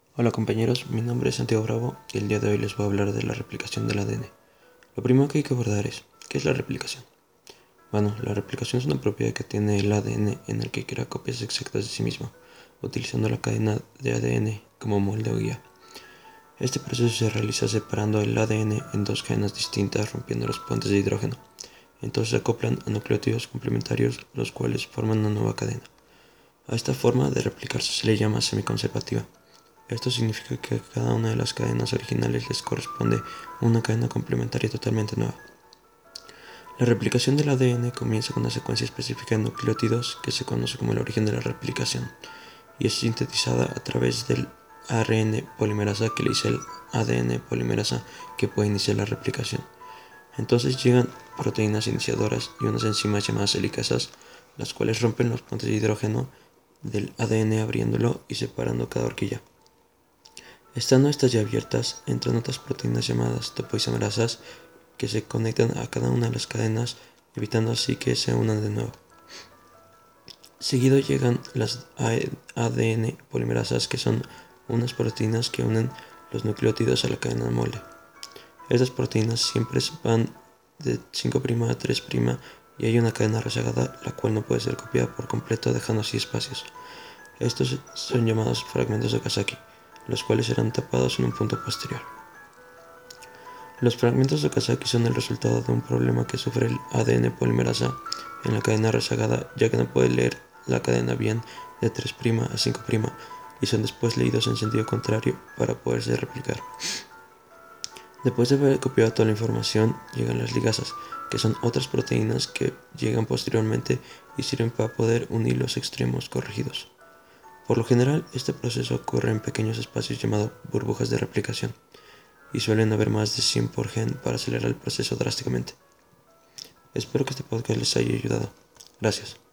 Hola compañeros, mi nombre es Santiago Bravo y el día de hoy les voy a hablar de la replicación del ADN. Lo primero que hay que abordar es, ¿qué es la replicación? Bueno, la replicación es una propiedad que tiene el ADN en el que crea copias exactas de sí mismo, utilizando la cadena de ADN como molde o guía. Este proceso se realiza separando el ADN en dos cadenas distintas, rompiendo los puentes de hidrógeno. Entonces se acoplan a nucleótidos complementarios, los cuales forman una nueva cadena. A esta forma de replicarse se le llama semiconservativa. Esto significa que a cada una de las cadenas originales les corresponde una cadena complementaria totalmente nueva. La replicación del ADN comienza con una secuencia específica de nucleótidos que se conoce como el origen de la replicación y es sintetizada a través del ARN polimerasa que le dice el ADN polimerasa que puede iniciar la replicación. Entonces llegan proteínas iniciadoras y unas enzimas llamadas helicasas, las cuales rompen los puentes de hidrógeno del ADN abriéndolo y separando cada horquilla. Estando estas ya abiertas, entran otras proteínas llamadas topoisomerasas que se conectan a cada una de las cadenas, evitando así que se unan de nuevo. Seguido llegan las ADN polimerasas, que son unas proteínas que unen los nucleótidos a la cadena de molde. Estas proteínas siempre van de 5' a 3' y hay una cadena rezagada la cual no puede ser copiada por completo, dejando así espacios. Estos son llamados fragmentos de Okazaki, los cuales serán tapados en un punto posterior. Los fragmentos de Okazaki son el resultado de un problema que sufre el ADN polimerasa en la cadena rezagada, ya que no puede leer la cadena bien de 3' a 5' y son después leídos en sentido contrario para poderse replicar. Después de haber copiado toda la información, llegan las ligasas, que son otras proteínas que llegan posteriormente y sirven para poder unir los extremos corregidos. Por lo general, este proceso ocurre en pequeños espacios llamados burbujas de replicación, y suelen haber más de 100 por gen para acelerar el proceso drásticamente. Espero que este podcast les haya ayudado. Gracias.